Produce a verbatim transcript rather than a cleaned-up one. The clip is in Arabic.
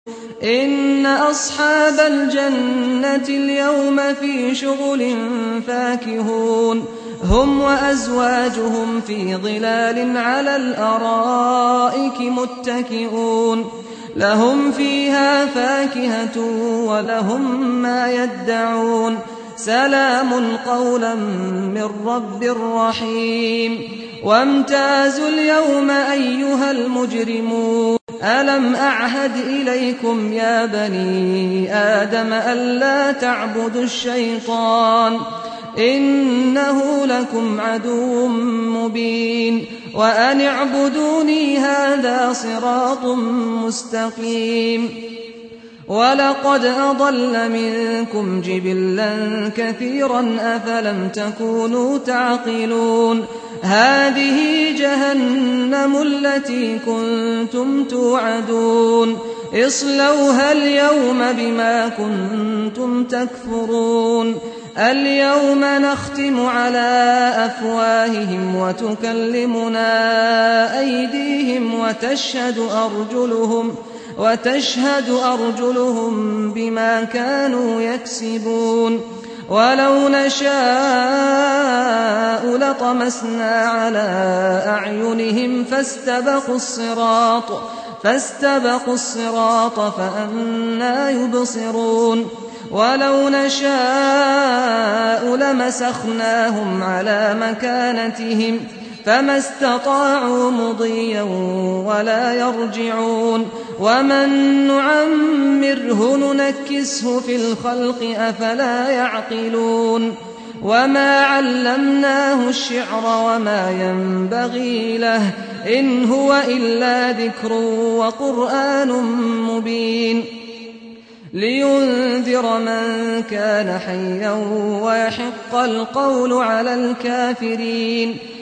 إن أصحاب الجنة اليوم في شغل فاكهون هم وأزواجهم في ظلال على الأرائك متكئون لهم فيها فاكهة ولهم ما يدعون سلام قولا من رب رحيم وامتازوا اليوم أيها المجرمون ألم أعهد إليكم يا بني آدم ألا تعبدوا الشيطان إنه لكم عدو مبين وأن اعبدوني هذا صراط مستقيم ولقد أضل منكم جبلا كثيرا أفلم تكونوا تعقلون هذه جهنم التي كنتم توعدون اصلوها اليوم بما كنتم تكفرون اليوم نختم على أفواههم وتكلمنا أيديهم وتشهد أرجلهم وتشهد أرجلهم بما كانوا يكسبون ولو نشاء لطمسنا على أعينهم فاستبقوا الصراط فاستبقوا الصراط فأنى يبصرون ولو نشاء لمسخناهم على مكانتهم فما استطاعوا مضيا ولا يرجعون ومن نعمره ننكسه في الخلق أفلا يعقلون وما علمناه الشعر وما ينبغي له إن هو إلا ذكر وقرآن مبين لينذر من كان حيا ويحق القول على الكافرين